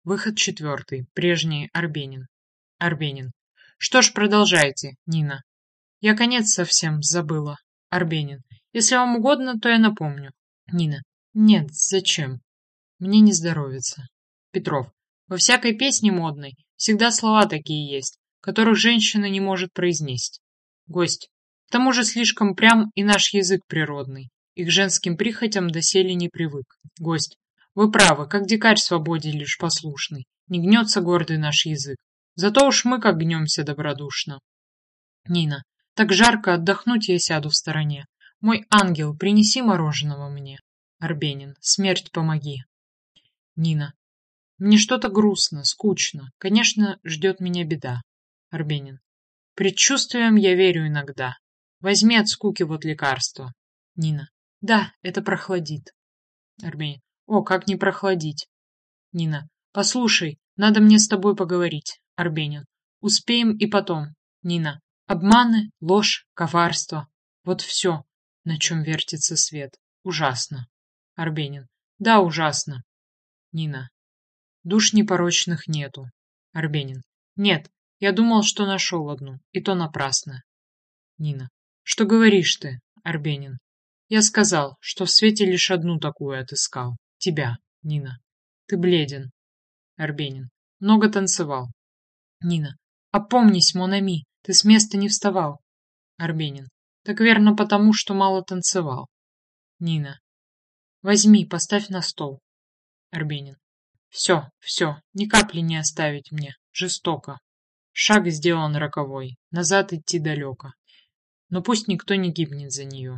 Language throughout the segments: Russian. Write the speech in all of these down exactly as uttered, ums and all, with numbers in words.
Выход четвертый. Прежний Арбенин. Арбенин. Что ж, продолжайте, Нина. Я конец совсем забыла. Арбенин. Если вам угодно, то я напомню. Нина. Нет, зачем? Мне не здоровится. Петров. Во всякой песне модной всегда слова такие есть, которых женщина не может произнести. Гость. К тому же слишком прям и наш язык природный, и к женским прихотям доселе не привык. Гость. Вы правы, как дикарь свободе лишь послушный, не гнется гордый наш язык. Зато уж мы как гнемся добродушно. Нина. Так жарко, отдохнуть я сяду в стороне. Мой ангел, принеси мороженого мне. Арбенин. Смерть помоги. Нина. Мне что-то грустно, скучно. Конечно, ждет меня беда. Арбенин. Предчувствиям я верю иногда. Возьми от скуки вот лекарство. Нина. Да, это прохладит. Арбенин. О, как не прохладить. Нина. Послушай, надо мне с тобой поговорить. Арбенин. Успеем и потом. Нина. Обманы, ложь, коварство. Вот все, на чем вертится свет. Ужасно. Арбенин. Да, ужасно. Нина. Душ непорочных нету. Арбенин. Нет, я думал, что нашел одну, и то напрасно. Нина. Что говоришь ты, Арбенин? Я сказал, что в свете лишь одну такую отыскал. Тебя, Нина. Ты бледен. Арбенин. Много танцевал. Нина. Опомнись, Монами, ты с места не вставал. Арбенин. Так верно потому, что мало танцевал. Нина. Возьми, поставь на стол. Арбенин. Все, все, ни капли не оставить мне. Жестоко. Шаг сделан роковой, назад идти далеко. Но пусть никто не гибнет за нее.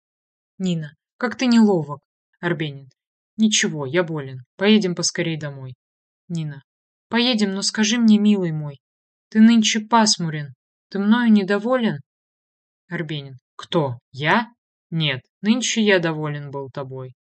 Нина. Как ты неловок. Арбенин. Ничего, я болен. Поедем поскорей домой. Нина. Поедем, но скажи мне, милый мой, ты нынче пасмурен. Ты мною недоволен? Арбенин. Кто? Я? Нет, нынче я доволен был тобой.